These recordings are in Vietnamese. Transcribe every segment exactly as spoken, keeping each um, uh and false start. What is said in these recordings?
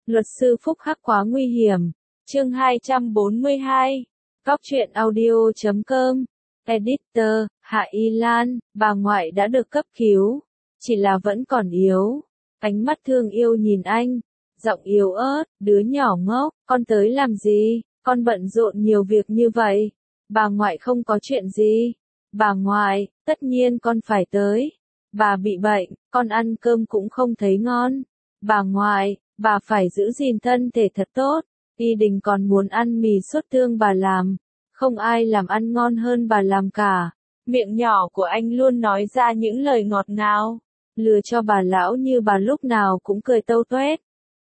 Luật sư Phúc Hắc quá nguy hiểm. Chương hai trăm bốn mươi hai. Cóc truyện audio chấm com. Editor, Hạ Y Lan, bà ngoại đã được cấp cứu. Chỉ là vẫn còn yếu. Ánh mắt thương yêu nhìn anh. Giọng yếu ớt, đứa nhỏ ngốc, con tới làm gì? Con bận rộn nhiều việc như vậy. Bà ngoại không có chuyện gì. Bà ngoại, tất nhiên con phải tới. Bà bị bệnh, con ăn cơm cũng không thấy ngon. Bà ngoại, bà phải giữ gìn thân thể thật tốt. Y Đình còn muốn ăn mì sốt tương bà làm. Không ai làm ăn ngon hơn bà làm cả. Miệng nhỏ của anh luôn nói ra những lời ngọt ngào, lừa cho bà lão như bà lúc nào cũng cười tâu tuét.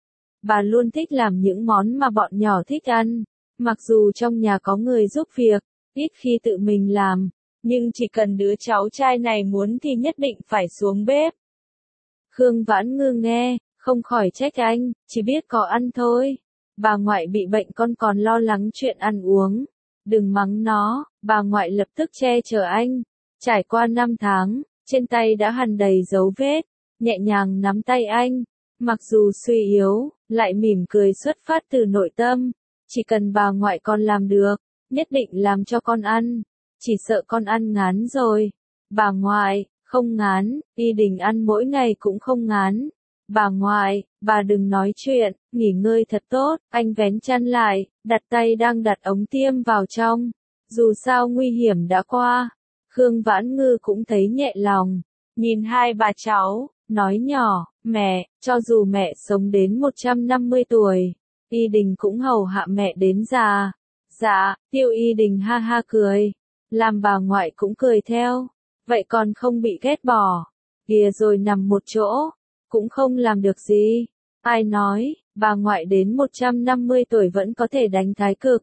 Bà luôn thích làm những món mà bọn nhỏ thích ăn. Mặc dù trong nhà có người giúp việc, ít khi tự mình làm, nhưng chỉ cần đứa cháu trai này muốn thì nhất định phải xuống bếp. Khương Vãn Ngư nghe, không khỏi trách anh, chỉ biết có ăn thôi. Bà ngoại bị bệnh con còn lo lắng chuyện ăn uống. Đừng mắng nó, bà ngoại lập tức che chở anh. Trải qua năm tháng, trên tay đã hằn đầy dấu vết, nhẹ nhàng nắm tay anh. Mặc dù suy yếu, lại mỉm cười xuất phát từ nội tâm. Chỉ cần bà ngoại con làm được, nhất định làm cho con ăn. Chỉ sợ con ăn ngán rồi. Bà ngoại, không ngán, Y Đình ăn mỗi ngày cũng không ngán. Bà ngoại, bà đừng nói chuyện, nghỉ ngơi thật tốt. Anh vén chăn lại, đặt tay đang đặt ống tiêm vào trong. Dù sao nguy hiểm đã qua. Khương Vãn Ngư cũng thấy nhẹ lòng. Nhìn hai bà cháu, nói nhỏ, mẹ, cho dù mẹ sống đến một trăm năm mươi tuổi, Y Đình cũng hầu hạ mẹ đến già. Dạ, Tiêu Y Đình ha ha cười. Làm bà ngoại cũng cười theo. Vậy còn không bị ghét bỏ. Kìa rồi nằm một chỗ. Cũng không làm được gì. Ai nói, bà ngoại đến một trăm năm mươi tuổi vẫn có thể đánh thái cực.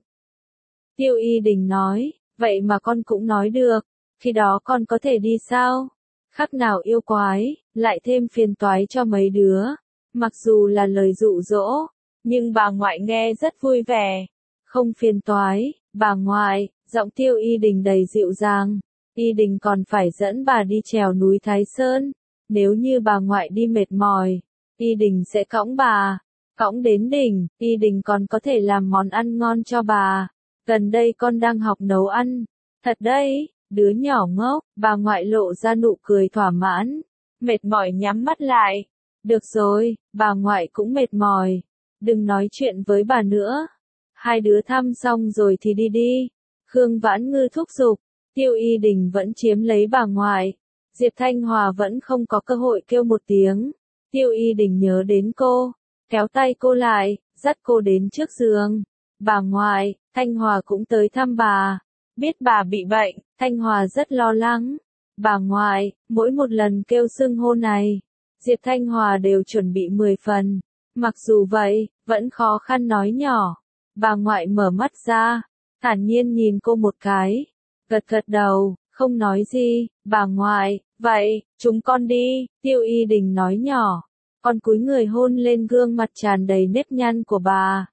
Tiêu Y Đình nói, vậy mà con cũng nói được. Khi đó con có thể đi sao? Khắc nào yêu quái, lại thêm phiền toái cho mấy đứa. Mặc dù là lời dụ dỗ, nhưng bà ngoại nghe rất vui vẻ. Không phiền toái, bà ngoại, giọng Tiêu Y Đình đầy dịu dàng. Y Đình còn phải dẫn bà đi trèo núi Thái Sơn. Nếu như bà ngoại đi mệt mỏi, Y Đình sẽ cõng bà. Cõng đến đỉnh, Y Đình còn có thể làm món ăn ngon cho bà. Gần đây con đang học nấu ăn. Thật đấy, đứa nhỏ ngốc, bà ngoại lộ ra nụ cười thỏa mãn. Mệt mỏi nhắm mắt lại. Được rồi, bà ngoại cũng mệt mỏi. Đừng nói chuyện với bà nữa. Hai đứa thăm xong rồi thì đi đi. Khương Vãn Ngư thúc giục. Tiêu Y Đình vẫn chiếm lấy bà ngoại. Diệp Thanh Hòa vẫn không có cơ hội kêu một tiếng. Tiêu Y Đình nhớ đến cô, kéo tay cô lại, dắt cô đến trước giường. Bà ngoại, Thanh Hòa cũng tới thăm bà. Biết bà bị bệnh, Thanh Hòa rất lo lắng. Bà ngoại, mỗi một lần kêu xưng hô này, Diệp Thanh Hòa đều chuẩn bị mười phần. Mặc dù vậy, vẫn khó khăn nói nhỏ. Bà ngoại mở mắt ra, thản nhiên nhìn cô một cái, gật gật đầu, không nói gì. Bà ngoại, vậy, chúng con đi, Tiêu Y Đình nói nhỏ. Con cúi người hôn lên gương mặt tràn đầy nếp nhăn của bà.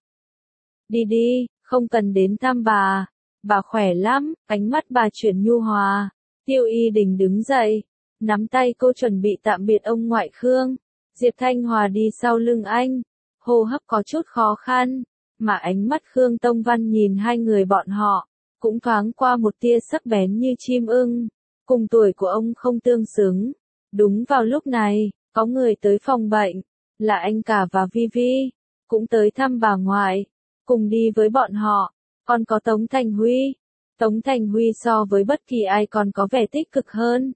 Đi đi, không cần đến thăm bà. Bà khỏe lắm, ánh mắt bà chuyển nhu hòa. Tiêu Y Đình đứng dậy, nắm tay cô chuẩn bị tạm biệt ông ngoại Khương. Diệp Thanh Hòa đi sau lưng anh, hô hấp có chút khó khăn, mà ánh mắt Khương Tông Văn nhìn hai người bọn họ, cũng thoáng qua một tia sắc bén như chim ưng. Cùng tuổi của ông không tương xứng. Đúng vào lúc này, có người tới phòng bệnh, là anh cả và Vi Vi, cũng tới thăm bà ngoại. Cùng đi với bọn họ, còn có Tống Thành Huy. Tống Thành Huy so với bất kỳ ai còn có vẻ tích cực hơn.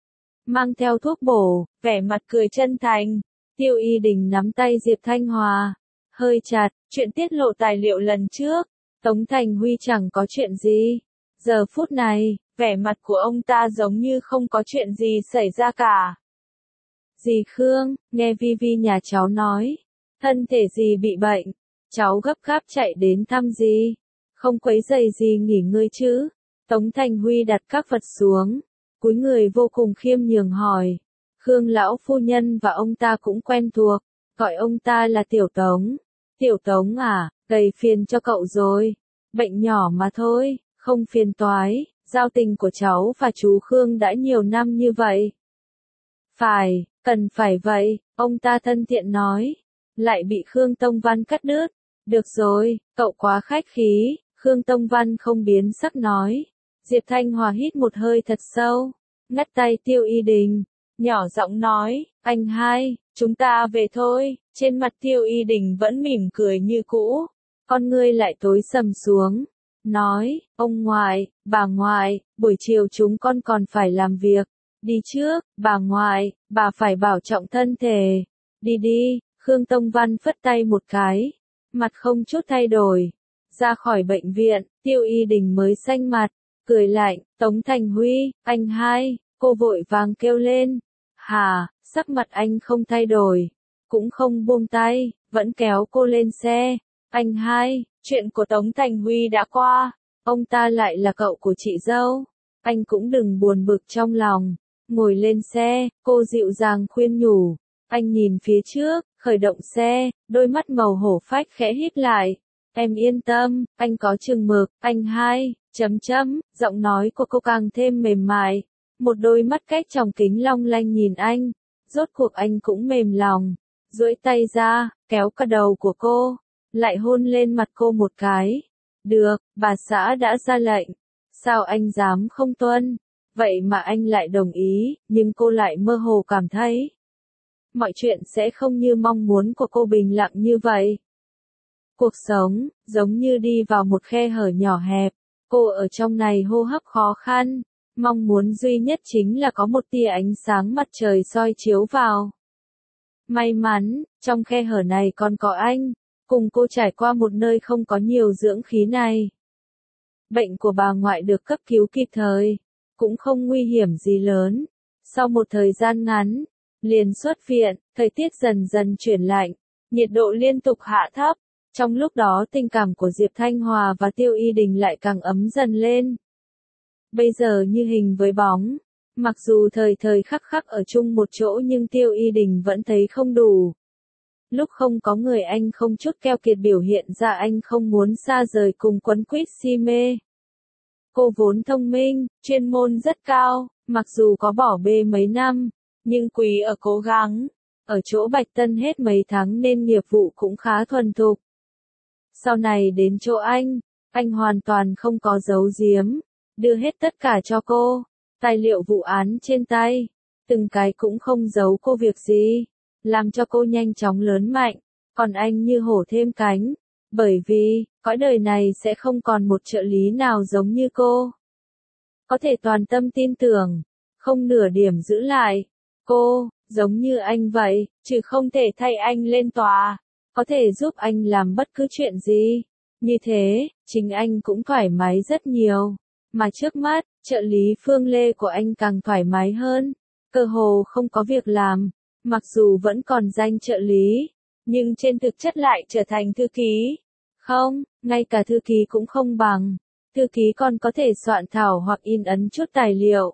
Mang theo thuốc bổ, vẻ mặt cười chân thành. Tiêu Y Đình nắm tay Diệp Thanh Hòa, hơi chặt, chuyện tiết lộ tài liệu lần trước. Tống Thành Huy chẳng có chuyện gì. Giờ phút này, vẻ mặt của ông ta giống như không có chuyện gì xảy ra cả. Dì Khương, nghe Vi Vi nhà cháu nói, thân thể dì bị bệnh, cháu gấp gáp chạy đến thăm dì, không quấy rầy dì nghỉ ngơi chứ? Tống Thành Huy đặt các vật xuống, cúi người vô cùng khiêm nhường hỏi. Khương lão phu nhân và ông ta cũng quen thuộc, gọi ông ta là Tiểu Tống. Tiểu Tống à, gầy phiền cho cậu rồi. Bệnh nhỏ mà thôi, không phiền toái. Giao tình của cháu và chú Khương đã nhiều năm như vậy. Phải, cần phải vậy, ông ta thân thiện nói. lại bị Khương Tông Văn cắt đứt. Được rồi, cậu quá khách khí, Khương Tông Văn không biến sắc nói. Diệp Thanh Hòa hít một hơi thật sâu, ngắt tay Tiêu Y Đình, nhỏ giọng nói, anh hai, chúng ta về thôi. Trên mặt Tiêu Y Đình vẫn mỉm cười như cũ, con ngươi lại tối sầm xuống, nói, ông ngoại, bà ngoại, buổi chiều chúng con còn phải làm việc, đi trước, bà ngoại, bà phải bảo trọng thân thể, đi đi. Khương Tông Văn phất tay một cái, mặt không chút thay đổi, ra khỏi bệnh viện. Tiêu Y Đình mới xanh mặt, cười lạnh, Tống Thành Huy, anh hai. Cô vội vàng kêu lên, hà, sắc mặt anh không thay đổi, cũng không buông tay, vẫn kéo cô lên xe. Anh hai, chuyện của Tống Thành Huy đã qua, ông ta lại là cậu của chị dâu, anh cũng đừng buồn bực trong lòng. Ngồi lên xe, cô dịu dàng khuyên nhủ, anh nhìn phía trước, khởi động xe, đôi mắt màu hổ phách khẽ híp lại. Em yên tâm, anh có chừng mực, anh hai, chấm chấm, giọng nói của cô càng thêm mềm mại. Một đôi mắt cách trong kính long lanh nhìn anh, rốt cuộc anh cũng mềm lòng, duỗi tay ra, kéo cả đầu của cô, lại hôn lên mặt cô một cái. Được, bà xã đã ra lệnh, sao anh dám không tuân? Vậy mà anh lại đồng ý, nhưng cô lại mơ hồ cảm thấy mọi chuyện sẽ không như mong muốn của cô bình lặng như vậy. Cuộc sống, giống như đi vào một khe hở nhỏ hẹp, cô ở trong này hô hấp khó khăn, mong muốn duy nhất chính là có một tia ánh sáng mặt trời soi chiếu vào. May mắn, trong khe hở này còn có anh, cùng cô trải qua một nơi không có nhiều dưỡng khí này. Bệnh của bà ngoại được cấp cứu kịp thời, cũng không nguy hiểm gì lớn. Sau một thời gian ngắn, liền xuất viện, thời tiết dần dần chuyển lạnh, nhiệt độ liên tục hạ thấp. Trong lúc đó tình cảm của Diệp Thanh Hòa và Tiêu Y Đình lại càng ấm dần lên. Bây giờ như hình với bóng, mặc dù thời thời khắc khắc ở chung một chỗ nhưng Tiêu Y Đình vẫn thấy không đủ. Lúc không có người anh không chút keo kiệt biểu hiện ra anh không muốn xa rời cùng quấn quýt si mê. Cô vốn thông minh, chuyên môn rất cao, mặc dù có bỏ bê mấy năm, nhưng quý ở cố gắng. Ở chỗ Bạch Tân hết mấy tháng nên nghiệp vụ cũng khá thuần thục. Sau này đến chỗ anh, anh hoàn toàn không có giấu giếm, đưa hết tất cả cho cô, tài liệu vụ án trên tay, từng cái cũng không giấu cô việc gì, làm cho cô nhanh chóng lớn mạnh, còn anh như hổ thêm cánh, bởi vì, cõi đời này sẽ không còn một trợ lý nào giống như cô. Có thể toàn tâm tin tưởng, không nửa điểm giữ lại, cô, giống như anh vậy, chứ không thể thay anh lên tòa. Có thể giúp anh làm bất cứ chuyện gì. Như thế, chính anh cũng thoải mái rất nhiều. Mà trước mắt, trợ lý Phương Lê của anh càng thoải mái hơn. Cơ hồ không có việc làm. Mặc dù vẫn còn danh trợ lý, nhưng trên thực chất lại trở thành thư ký. Không, ngay cả thư ký cũng không bằng. Thư ký còn có thể soạn thảo hoặc in ấn chút tài liệu.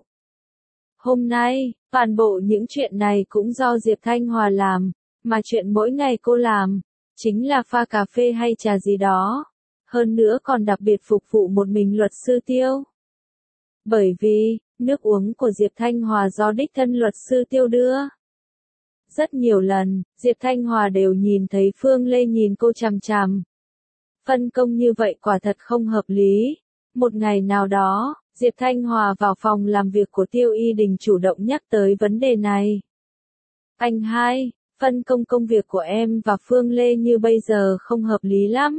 Hôm nay, toàn bộ những chuyện này cũng do Diệp Thanh Hòa làm. Mà chuyện mỗi ngày cô làm, chính là pha cà phê hay trà gì đó. Hơn nữa còn đặc biệt phục vụ một mình luật sư Tiêu. Bởi vì, nước uống của Diệp Thanh Hòa do đích thân luật sư Tiêu đưa. Rất nhiều lần, Diệp Thanh Hòa đều nhìn thấy Phương Lê nhìn cô chằm chằm. Phân công như vậy quả thật không hợp lý. Một ngày nào đó, Diệp Thanh Hòa vào phòng làm việc của Tiêu Y Đình chủ động nhắc tới vấn đề này. Anh hai, phân công công việc của em và Phương Lê như bây giờ không hợp lý lắm.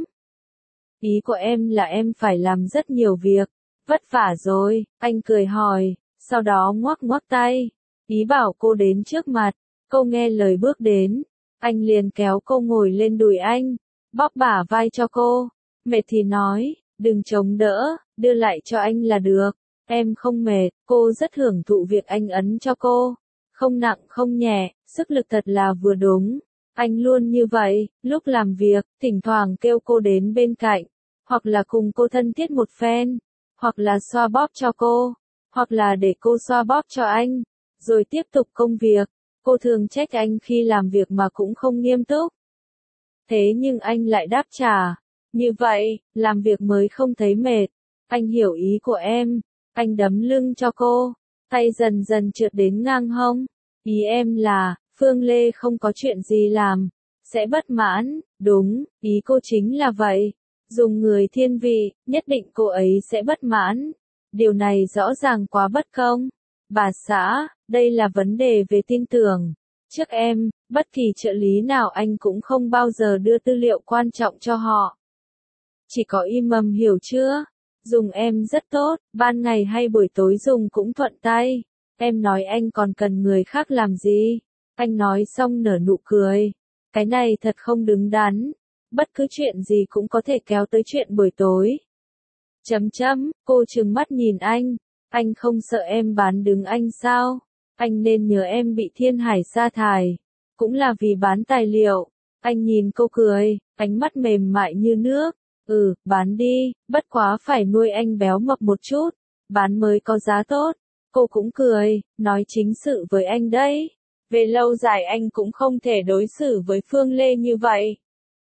Ý của em là em phải làm rất nhiều việc, vất vả rồi, anh cười hỏi, sau đó ngoắc ngoắc tay, ý bảo cô đến trước mặt, cô nghe lời bước đến, anh liền kéo cô ngồi lên đùi anh, bóp bả vai cho cô, mệt thì nói, đừng chống đỡ, đưa lại cho anh là được, em không mệt, cô rất hưởng thụ việc anh ấn cho cô. Không nặng không nhẹ, sức lực thật là vừa đúng. Anh luôn như vậy, lúc làm việc, thỉnh thoảng kêu cô đến bên cạnh, hoặc là cùng cô thân thiết một phen, hoặc là xoa bóp cho cô, hoặc là để cô xoa bóp cho anh, rồi tiếp tục công việc. Cô thường trách anh khi làm việc mà cũng không nghiêm túc. Thế nhưng anh lại đáp trả, như vậy, làm việc mới không thấy mệt. Anh hiểu ý của em, anh đấm lưng cho cô. Tay dần dần trượt đến ngang hông. Ý em là, Phương Lê không có chuyện gì làm. sẽ bất mãn, đúng, ý cô chính là vậy. Dùng người thiên vị, nhất định cô ấy sẽ bất mãn. Điều này rõ ràng quá bất công. Bà xã, đây là vấn đề về tin tưởng. Trước em, bất kỳ trợ lý nào anh cũng không bao giờ đưa tư liệu quan trọng cho họ. Chỉ có im mầm hiểu chưa? Dùng em rất tốt, ban ngày hay buổi tối dùng cũng thuận tay. Em nói anh còn cần người khác làm gì? Anh nói xong nở nụ cười. Cái này thật không đứng đắn. Bất cứ chuyện gì cũng có thể kéo tới chuyện buổi tối. Chấm chấm, cô trừng mắt nhìn anh. Anh không sợ em bán đứng anh sao? Anh nên nhớ em bị Thiên Hải sa thải. Cũng là vì bán tài liệu. Anh nhìn cô cười, ánh mắt mềm mại như nước. Ừ, bán đi, bất quá phải nuôi anh béo mập một chút. Bán mới có giá tốt. Cô cũng cười, nói chính sự với anh đấy. Về lâu dài anh cũng không thể đối xử với Phương Lê như vậy.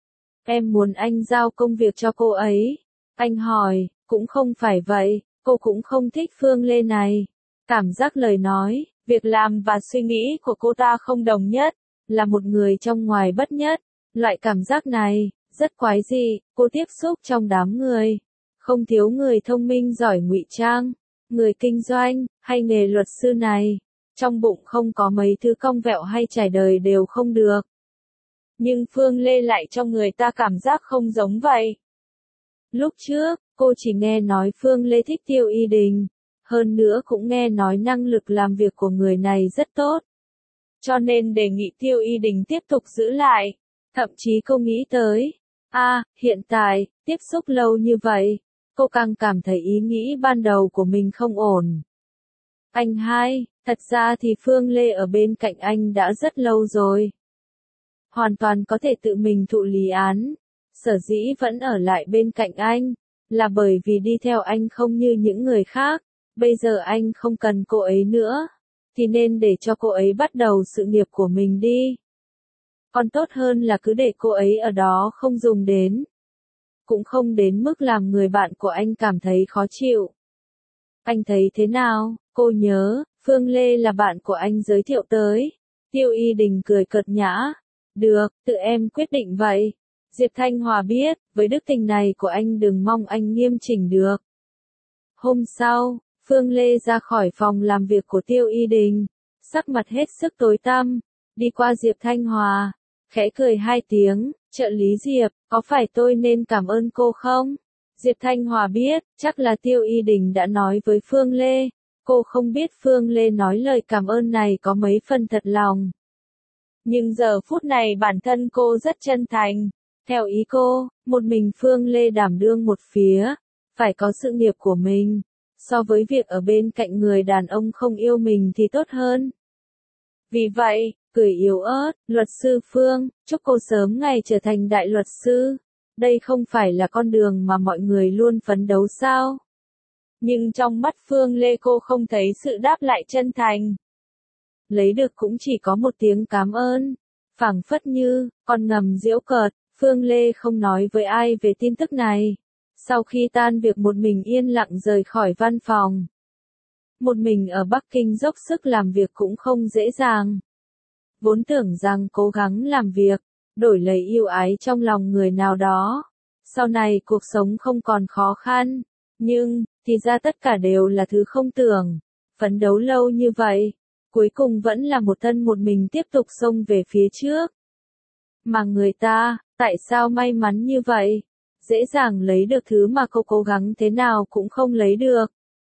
Em muốn anh giao công việc cho cô ấy. Anh hỏi, cũng không phải vậy, cô cũng không thích Phương Lê này. Cảm giác lời nói, việc làm và suy nghĩ của cô ta không đồng nhất, là một người trong ngoài bất nhất. Loại cảm giác này, rất quái dị, cô tiếp xúc trong đám người. Không thiếu người thông minh giỏi ngụy trang, người kinh doanh, hay nghề luật sư này. Trong bụng không có mấy thứ cong vẹo hay trải đời đều không được. Nhưng Phương Lê lại cho người ta cảm giác không giống vậy. Lúc trước, cô chỉ nghe nói Phương Lê thích Tiêu Y Đình. Hơn nữa cũng nghe nói năng lực làm việc của người này rất tốt. Cho nên đề nghị Tiêu Y Đình tiếp tục giữ lại. Thậm chí cô nghĩ tới. À, hiện tại, tiếp xúc lâu như vậy, cô càng cảm thấy ý nghĩ ban đầu của mình không ổn. Anh hai, thật ra thì Phương Lê ở bên cạnh anh đã rất lâu rồi. Hoàn toàn có thể tự mình thụ lý án. Sở dĩ vẫn ở lại bên cạnh anh, là bởi vì đi theo anh không như những người khác. Bây giờ anh không cần cô ấy nữa, thì nên để cho cô ấy bắt đầu sự nghiệp của mình đi. Còn tốt hơn là cứ để cô ấy ở đó không dùng đến. Cũng không đến mức làm người bạn của anh cảm thấy khó chịu. Anh thấy thế nào? Cô nhớ, Phương Lê là bạn của anh giới thiệu tới. Tiêu Y Đình cười cợt nhã. Được, tự em quyết định vậy. Diệp Thanh Hòa biết, với đức tình này của anh đừng mong anh nghiêm chỉnh được. Hôm sau, Phương Lê ra khỏi phòng làm việc của Tiêu Y Đình. Sắc mặt hết sức tối tăm. Đi qua Diệp Thanh Hòa. Khẽ cười hai tiếng, trợ lý Diệp, có phải tôi nên cảm ơn cô không? Diệp Thanh Hòa biết, chắc là Tiêu Y Đình đã nói với Phương Lê. Cô không biết Phương Lê nói lời cảm ơn này có mấy phần thật lòng. Nhưng giờ phút này bản thân cô rất chân thành. Theo ý cô, một mình Phương Lê đảm đương một phía, phải có sự nghiệp của mình. So với việc ở bên cạnh người đàn ông không yêu mình thì tốt hơn. Vì vậy, cười yếu ớt, luật sư Phương, chúc cô sớm ngày trở thành đại luật sư. Đây không phải là con đường mà mọi người luôn phấn đấu sao? Nhưng trong mắt Phương Lê cô không thấy sự đáp lại chân thành. Lấy được cũng chỉ có một tiếng cảm ơn. Phảng phất như, con ngầm giễu cợt, Phương Lê không nói với ai về tin tức này. Sau khi tan việc một mình yên lặng rời khỏi văn phòng. Một mình ở Bắc Kinh dốc sức làm việc cũng không dễ dàng. Vốn tưởng rằng cố gắng làm việc, đổi lấy yêu ái trong lòng người nào đó. Sau này cuộc sống không còn khó khăn. Nhưng, thì ra tất cả đều là thứ không tưởng. Phấn đấu lâu như vậy, cuối cùng vẫn là một thân một mình tiếp tục xông về phía trước. Mà người ta, tại sao may mắn như vậy? Dễ dàng lấy được thứ mà cô cố gắng thế nào cũng không lấy được.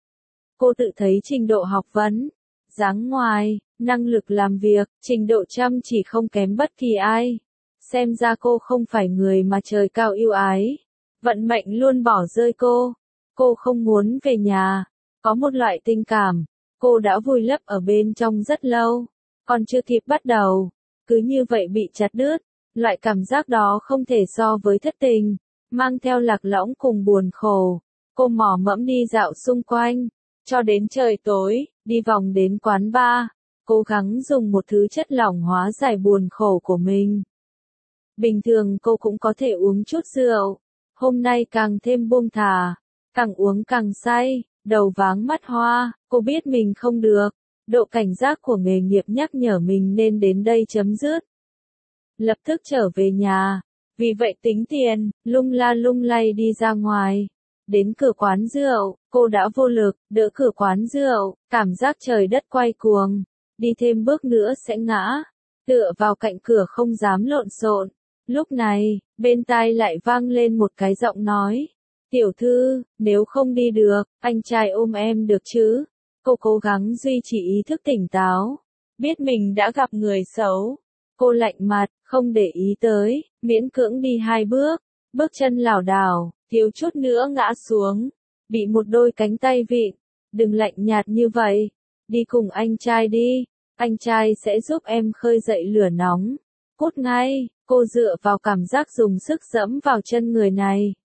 Cô tự thấy trình độ học vấn, dáng ngoài, năng lực làm việc, trình độ chăm chỉ không kém bất kỳ ai. Xem ra cô không phải người mà trời cao yêu ái. Vận mệnh luôn bỏ rơi cô. Cô không muốn về nhà. Có một loại tình cảm, cô đã vùi lấp ở bên trong rất lâu. Còn chưa kịp bắt đầu, cứ như vậy bị chặt đứt. Loại cảm giác đó không thể so với thất tình, mang theo lạc lõng cùng buồn khổ. Cô mò mẫm đi dạo xung quanh, cho đến trời tối, đi vòng đến quán bar, cố gắng dùng một thứ chất lỏng hóa giải buồn khổ của mình. Bình thường cô cũng có thể uống chút rượu, hôm nay càng thêm buông thả, càng uống càng say, đầu váng mắt hoa, cô biết mình không được, độ cảnh giác của nghề nghiệp nhắc nhở mình nên đến đây chấm dứt. lập tức trở về nhà. Vì vậy tính tiền, lung la lung lay đi ra ngoài. Đến cửa quán rượu, cô đã vô lực, đỡ cửa quán rượu, cảm giác trời đất quay cuồng. Đi thêm bước nữa sẽ ngã. Tựa vào cạnh cửa không dám lộn xộn. Lúc này, bên tai lại vang lên một cái giọng nói. Tiểu thư, nếu không đi được, anh trai ôm em được chứ? Cô cố gắng duy trì ý thức tỉnh táo. Biết mình đã gặp người xấu. Cô lạnh mặt, không để ý tới, miễn cưỡng đi hai bước. Bước chân lảo đảo, thiếu chút nữa ngã xuống. Bị một đôi cánh tay vịn. Đừng lạnh nhạt như vậy. Đi cùng anh trai đi. Anh trai sẽ giúp em khơi dậy lửa nóng. Cút ngay, cô dựa vào cảm giác dùng sức dẫm vào chân người này.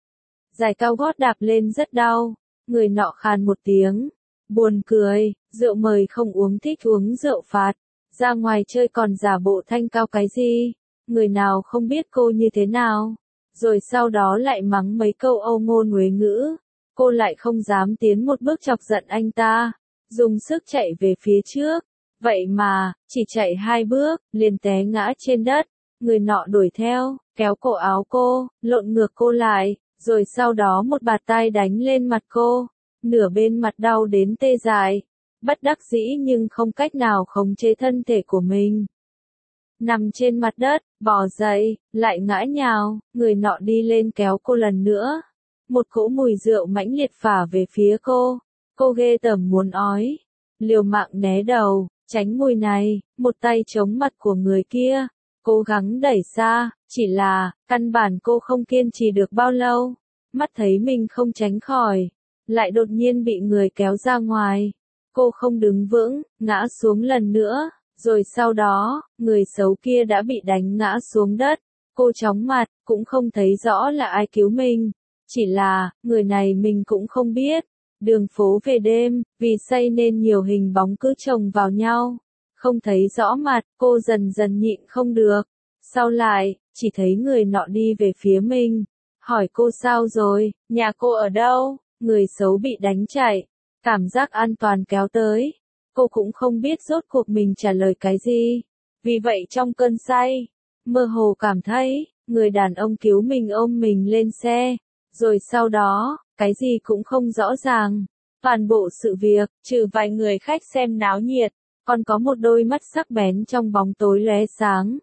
Giày cao gót đạp lên rất đau. Người nọ khàn một tiếng. Buồn cười, rượu mời không uống thích uống rượu phạt. Ra ngoài chơi còn giả bộ thanh cao cái gì? Người nào không biết cô như thế nào? Rồi sau đó lại mắng mấy câu âu ngôn uế ngữ. Cô lại không dám tiến một bước chọc giận anh ta. Dùng sức chạy về phía trước. Vậy mà, chỉ chạy hai bước, liền té ngã trên đất. Người nọ đuổi theo, kéo cổ áo cô, lộn ngược cô lại, rồi sau đó một bạt tai đánh lên mặt cô. Nửa bên mặt đau đến tê dại. Bất đắc dĩ nhưng không cách nào khống chế thân thể của mình. Nằm trên mặt đất, bò dậy, lại ngã nhào, người nọ đi lên kéo cô lần nữa. Một cỗ mùi rượu mãnh liệt phả về phía cô. Cô ghê tởm muốn ói. Liều mạng né đầu, tránh mùi này, một tay chống mặt của người kia. Cố gắng đẩy xa, chỉ là, căn bản cô không kiên trì được bao lâu. Mắt thấy mình không tránh khỏi. Lại đột nhiên bị người kéo ra ngoài. Cô không đứng vững, ngã xuống lần nữa, rồi sau đó, người xấu kia đã bị đánh ngã xuống đất. Cô chóng mặt, cũng không thấy rõ là ai cứu mình. Chỉ là, người này mình cũng không biết. Đường phố về đêm, vì say nên nhiều hình bóng cứ chồng vào nhau. Không thấy rõ mặt, cô dần dần nhịn không được. Sau lại, chỉ thấy người nọ đi về phía mình. Hỏi cô sao rồi, nhà cô ở đâu? Người xấu bị đánh chạy. Cảm giác an toàn kéo tới. Cô cũng không biết rốt cuộc mình trả lời cái gì. Vì vậy trong cơn say, mơ hồ cảm thấy, người đàn ông cứu mình ôm mình lên xe. Rồi sau đó, cái gì cũng không rõ ràng. Toàn bộ sự việc, trừ vài người khách xem náo nhiệt, còn có một đôi mắt sắc bén trong bóng tối lóe sáng.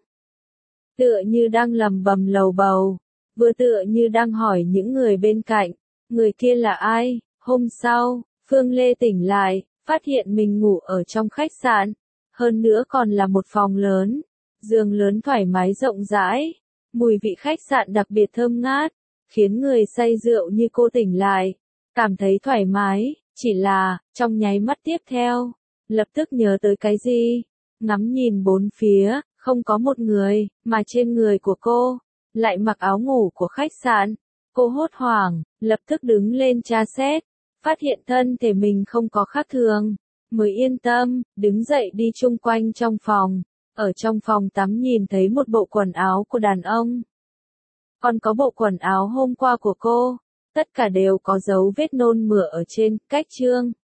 Tựa như đang lầm bầm lầu bầu, vừa tựa như đang hỏi những người bên cạnh, người kia là ai? Hôm sau, Phương Lê tỉnh lại, phát hiện mình ngủ ở trong khách sạn, hơn nữa còn là một phòng lớn, giường lớn thoải mái rộng rãi, mùi vị khách sạn đặc biệt thơm ngát, khiến người say rượu như cô tỉnh lại, cảm thấy thoải mái, chỉ là, trong nháy mắt tiếp theo, lập tức nhớ tới cái gì, ngắm nhìn bốn phía, không có một người, mà trên người của cô, lại mặc áo ngủ của khách sạn, cô hốt hoảng, lập tức đứng lên tra xét. Phát hiện thân thể mình không có khác thường, mới yên tâm, đứng dậy đi chung quanh trong phòng. Ở trong phòng tắm nhìn thấy một bộ quần áo của đàn ông. Còn có bộ quần áo hôm qua của cô. Tất cả đều có dấu vết nôn mửa ở trên, cách chương.